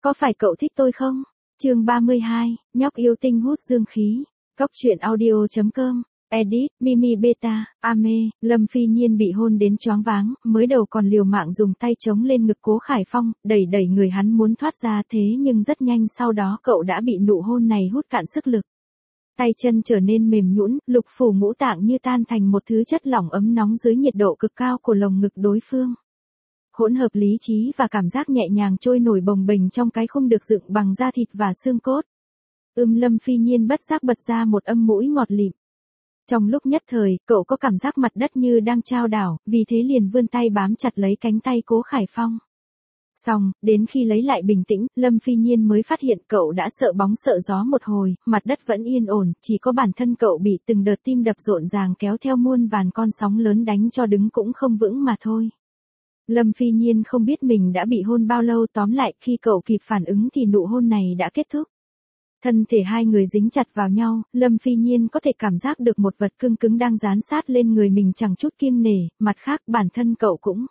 Có phải cậu thích tôi không? Chương 32, nhóc yêu tinh hút dương khí. Cóc truyện audio.com. Edit, Mimi Beta, Ame. Lâm Phi Nhiên bị hôn đến choáng váng, mới đầu còn liều mạng dùng tay chống lên ngực Cố Khải Phong, đẩy đẩy người hắn muốn thoát ra, thế nhưng rất nhanh sau đó cậu đã bị nụ hôn này hút cạn sức lực. Tay chân trở nên mềm nhũn, lục phủ ngũ tạng như tan thành một thứ chất lỏng ấm nóng dưới nhiệt độ cực cao của lồng ngực đối phương. Hỗn hợp lý trí và cảm giác nhẹ nhàng trôi nổi bồng bềnh trong cái khung được dựng bằng da thịt và xương cốt. Lâm Phi Nhiên bất giác bật ra một âm mũi ngọt lịm. Trong lúc nhất thời, cậu có cảm giác mặt đất như đang chao đảo, vì thế liền vươn tay bám chặt lấy cánh tay Cố Khải Phong. Xong, đến khi lấy lại bình tĩnh, Lâm Phi Nhiên mới phát hiện cậu đã sợ bóng sợ gió một hồi, mặt đất vẫn yên ổn, chỉ có bản thân cậu bị từng đợt tim đập rộn ràng kéo theo muôn vàn con sóng lớn đánh cho đứng cũng không vững mà thôi. Lâm Phi Nhiên không biết mình đã bị hôn bao lâu, tóm lại khi cậu kịp phản ứng thì nụ hôn này đã kết thúc. Thân thể hai người dính chặt vào nhau, Lâm Phi Nhiên có thể cảm giác được một vật cứng cứng đang dán sát lên người mình chẳng chút kiêng nể, mặt khác bản thân cậu cũng.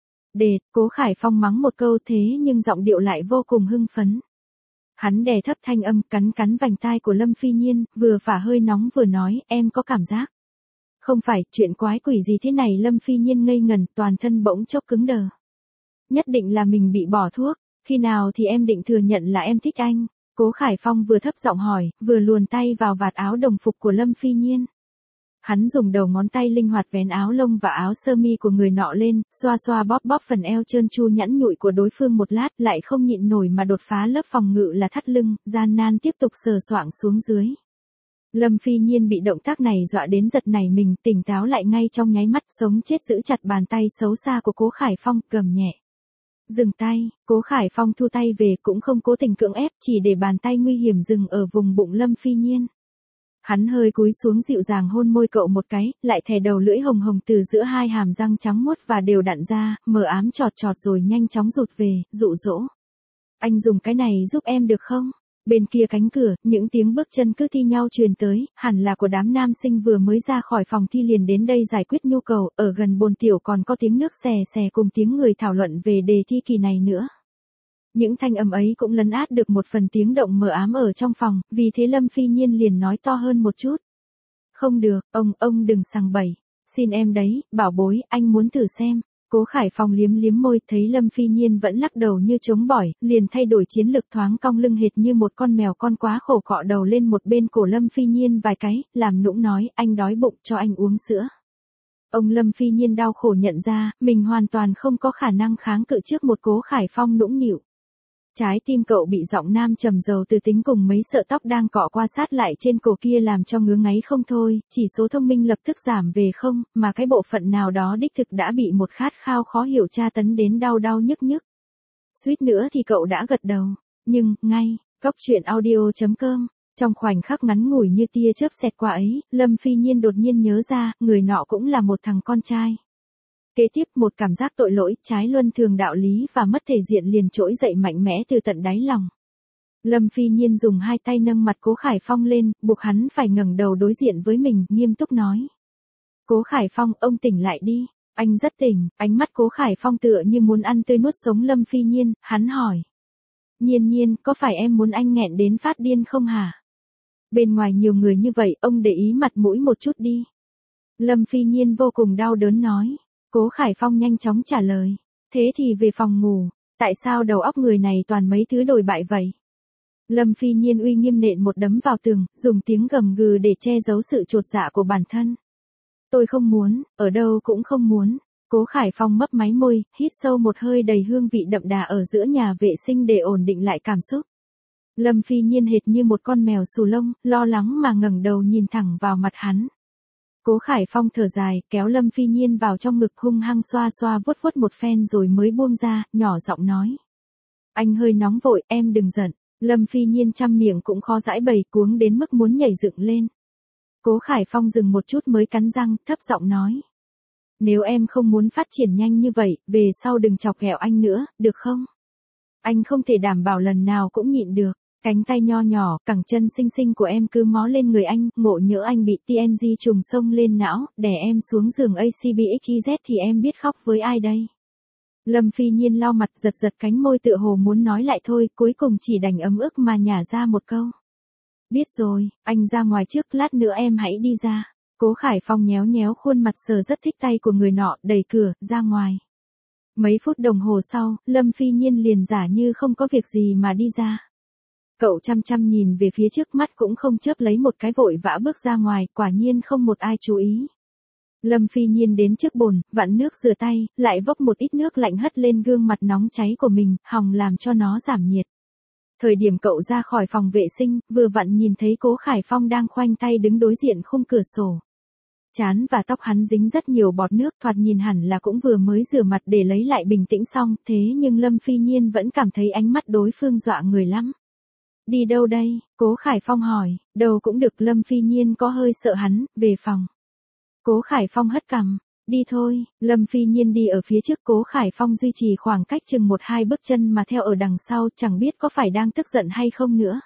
Cố Khải Phong mắng một câu thế nhưng giọng điệu lại vô cùng hưng phấn. Hắn đè thấp thanh âm, cắn vành tai của Lâm Phi Nhiên, vừa phả hơi nóng vừa nói, em có cảm giác. Không phải, chuyện quái quỷ gì thế này? Lâm Phi Nhiên ngây ngần, toàn thân bỗng chốc cứng đờ. Nhất định là mình bị bỏ thuốc, khi nào thì em định thừa nhận là em thích anh? Cố Khải Phong vừa thấp giọng hỏi, vừa luồn tay vào vạt áo đồng phục của Lâm Phi Nhiên. Hắn dùng đầu ngón tay linh hoạt vén áo lông và áo sơ mi của người nọ lên, xoa xoa bóp phần eo trơn tru nhẵn nhụi của đối phương một lát, lại không nhịn nổi mà đột phá lớp phòng ngự là thắt lưng, gian nan tiếp tục sờ soạng xuống dưới. Lâm Phi Nhiên bị động tác này dọa đến giật nảy mình, tỉnh táo lại ngay trong nháy mắt, sống chết giữ chặt bàn tay xấu xa của Cố Khải Phong, gầm nhẹ. Dừng tay. Cố Khải Phong thu tay về, cũng không cố tình cưỡng ép, chỉ để bàn tay nguy hiểm dừng ở vùng bụng Lâm Phi Nhiên. Hắn hơi cúi xuống dịu dàng hôn môi cậu một cái, lại thè đầu lưỡi hồng hồng từ giữa hai hàm răng trắng muốt và đều đặn ra, mờ ám chọt rồi nhanh chóng rụt về, dụ dỗ. Anh dùng cái này giúp em được không? Bên kia cánh cửa, những tiếng bước chân cứ thi nhau truyền tới, hẳn là của đám nam sinh vừa mới ra khỏi phòng thi liền đến đây giải quyết nhu cầu, ở gần bồn tiểu còn có tiếng nước xè xè cùng tiếng người thảo luận về đề thi kỳ này nữa. Những thanh âm ấy cũng lấn át được một phần tiếng động mờ ám ở trong phòng, vì thế Lâm Phi Nhiên liền nói to hơn một chút. Không được, ông đừng sằng bậy. Xin em đấy, bảo bối, anh muốn thử xem. Cố Khải Phong liếm môi, thấy Lâm Phi Nhiên vẫn lắc đầu như chống bỏi, liền thay đổi chiến lược thoáng cong lưng hệt như một con mèo con quá khổ cọ đầu lên một bên cổ Lâm Phi Nhiên vài cái, làm nũng nói, anh đói bụng cho anh uống sữa. Ông Lâm Phi Nhiên đau khổ nhận ra, mình hoàn toàn không có khả năng kháng cự trước một Cố Khải Phong nũng nịu. Trái tim cậu bị giọng nam trầm dầu từ tính cùng mấy sợi tóc đang cọ qua sát lại trên cổ kia làm cho ngứa ngáy không thôi, chỉ số thông minh lập tức giảm về không, mà cái bộ phận nào đó đích thực đã bị một khát khao khó hiểu tra tấn đến đau nhức. Suýt nữa thì cậu đã gật đầu, nhưng, ngay, cóc truyện audio.com, trong khoảnh khắc ngắn ngủi như tia chớp xẹt qua ấy, Lâm Phi Nhiên đột nhiên nhớ ra, người nọ cũng là một thằng con trai. Kế tiếp một cảm giác tội lỗi, trái luân thường đạo lý và mất thể diện liền trỗi dậy mạnh mẽ từ tận đáy lòng. Lâm Phi Nhiên dùng hai tay nâng mặt Cố Khải Phong lên, buộc hắn phải ngẩng đầu đối diện với mình, nghiêm túc nói. Cố Khải Phong, ông tỉnh lại đi. Anh rất tỉnh, ánh mắt Cố Khải Phong tựa như muốn ăn tươi nuốt sống Lâm Phi Nhiên, hắn hỏi. Nhiên, có phải em muốn anh nghẹn đến phát điên không hả? Bên ngoài nhiều người như vậy, ông để ý mặt mũi một chút đi. Lâm Phi Nhiên vô cùng đau đớn nói. Cố Khải Phong nhanh chóng trả lời. Thế thì về phòng ngủ, tại sao đầu óc người này toàn mấy thứ đồi bại vậy? Lâm Phi Nhiên uy nghiêm nện một đấm vào tường, dùng tiếng gầm gừ để che giấu sự chột dạ của bản thân. Tôi không muốn, ở đâu cũng không muốn. Cố Khải Phong mấp máy môi, hít sâu một hơi đầy hương vị đậm đà ở giữa nhà vệ sinh để ổn định lại cảm xúc. Lâm Phi Nhiên hệt như một con mèo xù lông, lo lắng mà ngẩng đầu nhìn thẳng vào mặt hắn. Cố Khải Phong thở dài, kéo Lâm Phi Nhiên vào trong ngực hung hăng xoa vuốt một phen rồi mới buông ra, nhỏ giọng nói. Anh hơi nóng vội, em đừng giận. Lâm Phi Nhiên trăm miệng cũng khó giãi bày, cuống đến mức muốn nhảy dựng lên. Cố Khải Phong dừng một chút mới cắn răng, thấp giọng nói. Nếu em không muốn phát triển nhanh như vậy, về sau đừng chọc ghẹo anh nữa, được không? Anh không thể đảm bảo lần nào cũng nhịn được. Cánh tay nho nhỏ, cẳng chân xinh xinh của em cứ mó lên người anh, ngộ nhỡ anh bị TNG trùng sông lên não, đè em xuống giường ACBXYZ thì em biết khóc với ai đây? Lâm Phi Nhiên lau mặt giật giật cánh môi tựa hồ muốn nói lại thôi, cuối cùng chỉ đành ấm ức mà nhả ra một câu. Biết rồi, anh ra ngoài trước, lát nữa em hãy đi ra. Cố Khải Phong nhéo nhéo khuôn mặt sờ rất thích tay của người nọ, đẩy cửa, ra ngoài. Mấy phút đồng hồ sau, Lâm Phi Nhiên liền giả như không có việc gì mà đi ra. Cậu chăm chăm nhìn về phía trước, mắt cũng không chớp lấy một cái, vội vã bước ra ngoài, quả nhiên không một ai chú ý. Lâm Phi Nhiên đến trước bồn, vặn nước rửa tay, lại vốc một ít nước lạnh hất lên gương mặt nóng cháy của mình, hòng làm cho nó giảm nhiệt. Thời điểm cậu ra khỏi phòng vệ sinh, vừa vặn nhìn thấy Cố Khải Phong đang khoanh tay đứng đối diện khung cửa sổ. Trán và tóc hắn dính rất nhiều bọt nước, thoạt nhìn hẳn là cũng vừa mới rửa mặt để lấy lại bình tĩnh xong, thế nhưng Lâm Phi Nhiên vẫn cảm thấy ánh mắt đối phương dọa người lắm. Đi đâu đây? Cố Khải Phong hỏi, đâu cũng được. Lâm Phi Nhiên có hơi sợ hắn, về phòng. Cố Khải Phong hất cằm, đi thôi. Lâm Phi Nhiên đi ở phía trước, Cố Khải Phong duy trì khoảng cách chừng 1-2 bước chân mà theo ở đằng sau, chẳng biết có phải đang tức giận hay không nữa.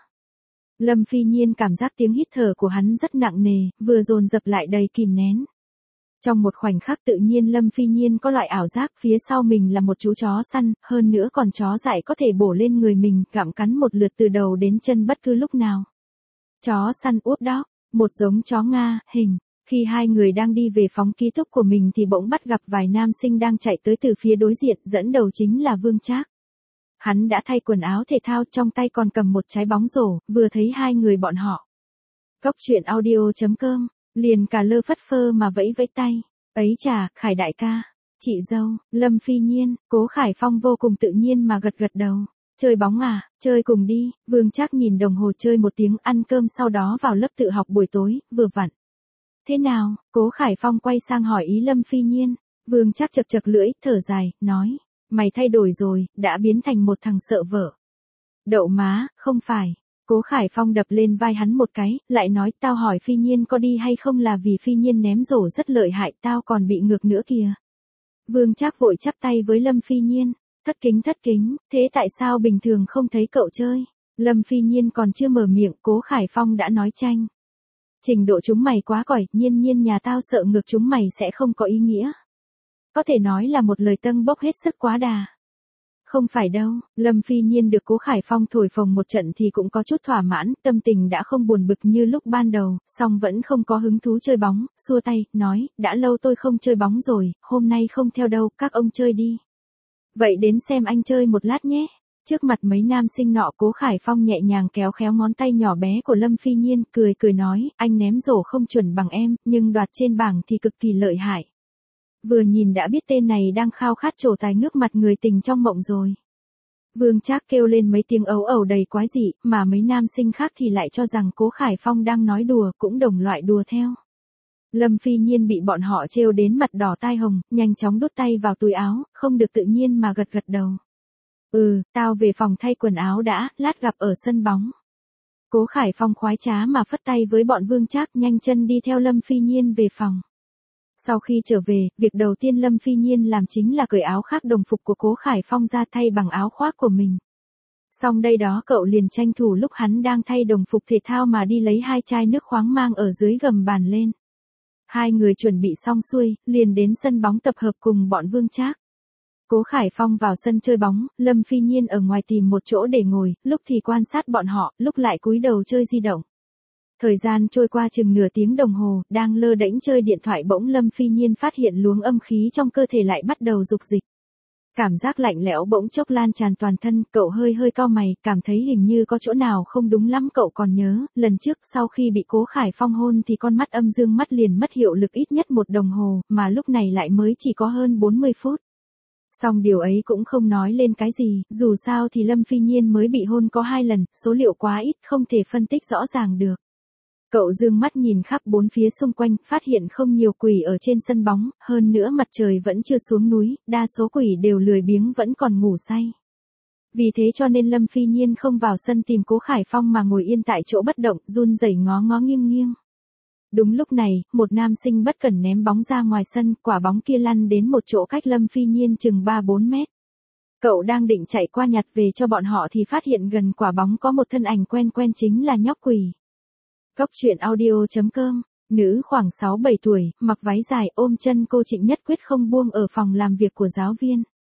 Lâm Phi Nhiên cảm giác tiếng hít thở của hắn rất nặng nề, vừa dồn dập lại đầy kìm nén. Trong một khoảnh khắc tự nhiên Lâm Phi Nhiên có loại ảo giác phía sau mình là một chú chó săn, hơn nữa còn chó dại có thể bổ lên người mình, gặm cắn một lượt từ đầu đến chân bất cứ lúc nào. Chó săn úp dog, một giống chó Nga, hình. Khi hai người đang đi về phòng ký túc của mình thì bỗng bắt gặp vài nam sinh đang chạy tới từ phía đối diện, dẫn đầu chính là Vương Trác. Hắn đã thay quần áo thể thao, trong tay còn cầm một trái bóng rổ, vừa thấy hai người bọn họ. Cốc truyện audio.com, liền cả lơ phất phơ mà vẫy vẫy tay. Ấy chà, Khải đại ca, chị dâu, Lâm Phi Nhiên, Cố Khải Phong vô cùng tự nhiên mà gật gật đầu. Chơi bóng à, chơi cùng đi. Vương Trác nhìn đồng hồ, chơi một tiếng, ăn cơm sau đó vào lớp tự học buổi tối, vừa vặn. Thế nào? Cố Khải Phong quay sang hỏi ý Lâm Phi Nhiên. Vương Trác chật chật lưỡi, thở dài, nói. Mày thay đổi rồi, đã biến thành một thằng sợ vợ. Đậu má, không phải. Cố Khải Phong đập lên vai hắn một cái, lại nói, tao hỏi Phi Nhiên có đi hay không là vì Phi Nhiên ném rổ rất lợi hại, tao còn bị ngược nữa kìa. Vương Trác vội chắp tay với Lâm Phi Nhiên. Thất kính, thế tại sao bình thường không thấy cậu chơi? Lâm Phi Nhiên còn chưa mở miệng, Cố Khải Phong đã nói chanh. Trình độ chúng mày quá còi, nhiên nhà tao sợ ngược chúng mày sẽ không có ý nghĩa. Có thể nói là một lời tâng bốc hết sức quá đà. Không phải đâu, Lâm Phi Nhiên được Cố Khải Phong thổi phồng một trận thì cũng có chút thỏa mãn, tâm tình đã không buồn bực như lúc ban đầu, song vẫn không có hứng thú chơi bóng, xua tay, nói, đã lâu tôi không chơi bóng rồi, hôm nay không theo đâu, các ông chơi đi. Vậy đến xem anh chơi một lát nhé. Trước mặt mấy nam sinh nọ, Cố Khải Phong nhẹ nhàng kéo khéo ngón tay nhỏ bé của Lâm Phi Nhiên, cười nói, anh ném rổ không chuẩn bằng em, nhưng đoạt trên bảng thì cực kỳ lợi hại. Vừa nhìn đã biết tên này đang khao khát trổ tài ngước mặt người tình trong mộng rồi. Vương Trác kêu lên mấy tiếng ấu ẩu đầy quái dị, mà mấy nam sinh khác thì lại cho rằng Cố Khải Phong đang nói đùa, cũng đồng loại đùa theo. Lâm Phi Nhiên bị bọn họ trêu đến mặt đỏ tai hồng, nhanh chóng đút tay vào túi áo, không được tự nhiên mà gật gật đầu. Tao về phòng thay quần áo đã, lát gặp ở sân bóng. Cố Khải Phong khoái trá mà phất tay với bọn Vương Trác, nhanh chân đi theo Lâm Phi Nhiên về phòng. Sau khi trở về, việc đầu tiên Lâm Phi Nhiên làm chính là cởi áo khác đồng phục của Cố Khải Phong ra thay bằng áo khoác của mình. Xong đây đó cậu liền tranh thủ lúc hắn đang thay đồng phục thể thao mà đi lấy 2 chai nước khoáng mang ở dưới gầm bàn lên. Hai người chuẩn bị xong xuôi, liền đến sân bóng tập hợp cùng bọn Vương Trác. Cố Khải Phong vào sân chơi bóng, Lâm Phi Nhiên ở ngoài tìm một chỗ để ngồi, lúc thì quan sát bọn họ, lúc lại cúi đầu chơi di động. Thời gian trôi qua chừng nửa tiếng đồng hồ, đang lơ đễnh chơi điện thoại bỗng Lâm Phi Nhiên phát hiện luồng âm khí trong cơ thể lại bắt đầu dục dịch. Cảm giác lạnh lẽo bỗng chốc lan tràn toàn thân, cậu hơi cau mày, cảm thấy hình như có chỗ nào không đúng lắm. Cậu còn nhớ, lần trước sau khi bị Cố Khải Phong hôn thì con mắt âm dương mắt liền mất hiệu lực ít nhất 1 đồng hồ, mà lúc này lại mới chỉ có hơn 40 phút. Song điều ấy cũng không nói lên cái gì, dù sao thì Lâm Phi Nhiên mới bị hôn có 2 lần, số liệu quá ít, không thể phân tích rõ ràng được. Cậu dương mắt nhìn khắp bốn phía xung quanh, phát hiện không nhiều quỷ ở trên sân bóng, hơn nữa mặt trời vẫn chưa xuống núi, đa số quỷ đều lười biếng vẫn còn ngủ say. Vì thế cho nên Lâm Phi Nhiên không vào sân tìm Cố Khải Phong mà ngồi yên tại chỗ bất động, run rẩy ngó nghiêng. Đúng lúc này, một nam sinh bất cẩn ném bóng ra ngoài sân, quả bóng kia lăn đến một chỗ cách Lâm Phi Nhiên chừng 3-4 mét. Cậu đang định chạy qua nhặt về cho bọn họ thì phát hiện gần quả bóng có một thân ảnh quen chính là nhóc quỷ. Cốc truyện audio.com, nữ khoảng 6-7 tuổi, mặc váy dài ôm chân cô Trịnh Nhất Quyết không buông ở phòng làm việc của giáo viên.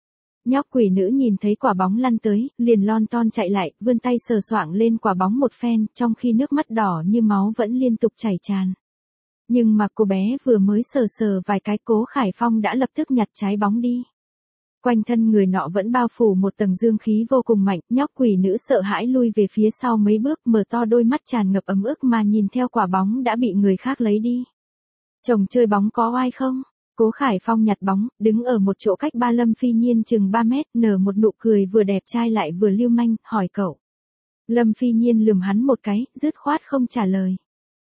Nhóc quỷ nữ nhìn thấy quả bóng lăn tới, liền lon ton chạy lại, vươn tay sờ soạng lên quả bóng một phen, trong khi nước mắt đỏ như máu vẫn liên tục chảy tràn. Nhưng mà cô bé vừa mới sờ sờ vài cái, Cố Khải Phong đã lập tức nhặt trái bóng đi. Quanh thân người nọ vẫn bao phủ một tầng dương khí vô cùng mạnh, nhóc quỷ nữ sợ hãi lui về phía sau mấy bước, mở to đôi mắt tràn ngập ấm ức mà nhìn theo quả bóng đã bị người khác lấy đi. Chồng chơi bóng có oai không? Cố Khải Phong nhặt bóng, đứng ở một chỗ cách ba Lâm Phi Nhiên chừng 3 mét, nở một nụ cười vừa đẹp trai lại vừa lưu manh, hỏi cậu. Lâm Phi Nhiên lườm hắn một cái, dứt khoát không trả lời.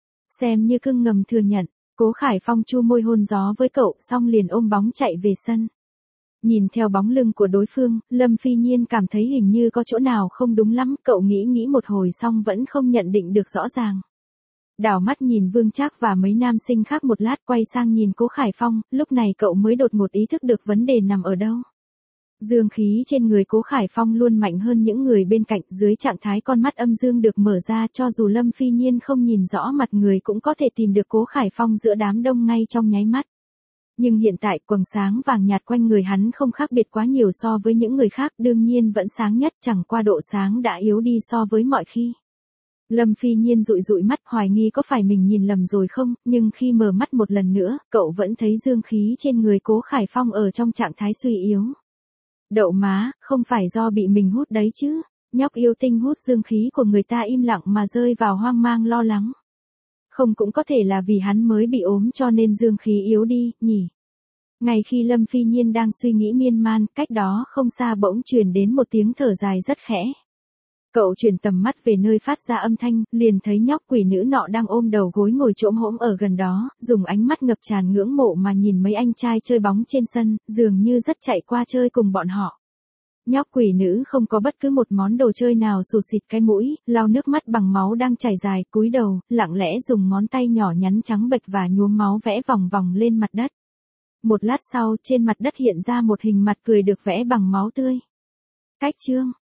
Xem như cưng ngầm thừa nhận, Cố Khải Phong chu môi hôn gió với cậu xong liền ôm bóng chạy về sân. Nhìn theo bóng lưng của đối phương, Lâm Phi Nhiên cảm thấy hình như có chỗ nào không đúng lắm, cậu nghĩ một hồi xong vẫn không nhận định được rõ ràng. Đảo mắt nhìn Vương Trác và mấy nam sinh khác một lát, quay sang nhìn Cố Khải Phong, lúc này cậu mới đột ngột ý thức được vấn đề nằm ở đâu. Dương khí trên người Cố Khải Phong luôn mạnh hơn những người bên cạnh, dưới trạng thái con mắt âm dương được mở ra, cho dù Lâm Phi Nhiên không nhìn rõ mặt người cũng có thể tìm được Cố Khải Phong giữa đám đông ngay trong nháy mắt. Nhưng hiện tại quầng sáng vàng nhạt quanh người hắn không khác biệt quá nhiều so với những người khác, đương nhiên vẫn sáng nhất, chẳng qua độ sáng đã yếu đi so với mọi khi. Lâm Phi Nhiên dụi dụi mắt, hoài nghi có phải mình nhìn lầm rồi không, nhưng khi mở mắt một lần nữa, cậu vẫn thấy dương khí trên người Cố Khải Phong ở trong trạng thái suy yếu. Đậu má, không phải do bị mình hút đấy chứ, nhóc yêu tinh hút dương khí của người ta im lặng mà rơi vào hoang mang lo lắng. Không cũng có thể là vì hắn mới bị ốm cho nên dương khí yếu đi, nhỉ? Ngay khi Lâm Phi Nhiên đang suy nghĩ miên man, cách đó không xa bỗng truyền đến một tiếng thở dài rất khẽ. Cậu chuyển tầm mắt về nơi phát ra âm thanh, liền thấy nhóc quỷ nữ nọ đang ôm đầu gối ngồi chỗm hỗm ở gần đó, dùng ánh mắt ngập tràn ngưỡng mộ mà nhìn mấy anh trai chơi bóng trên sân, dường như rất chạy qua chơi cùng bọn họ. Nhóc quỷ nữ không có bất cứ một món đồ chơi nào sụt xịt cái mũi, lau nước mắt bằng máu đang chảy dài, cúi đầu, lặng lẽ dùng ngón tay nhỏ nhắn trắng bệch và nhuốm máu vẽ vòng vòng lên mặt đất. Một lát sau, trên mặt đất hiện ra một hình mặt cười được vẽ bằng máu tươi. Cách chương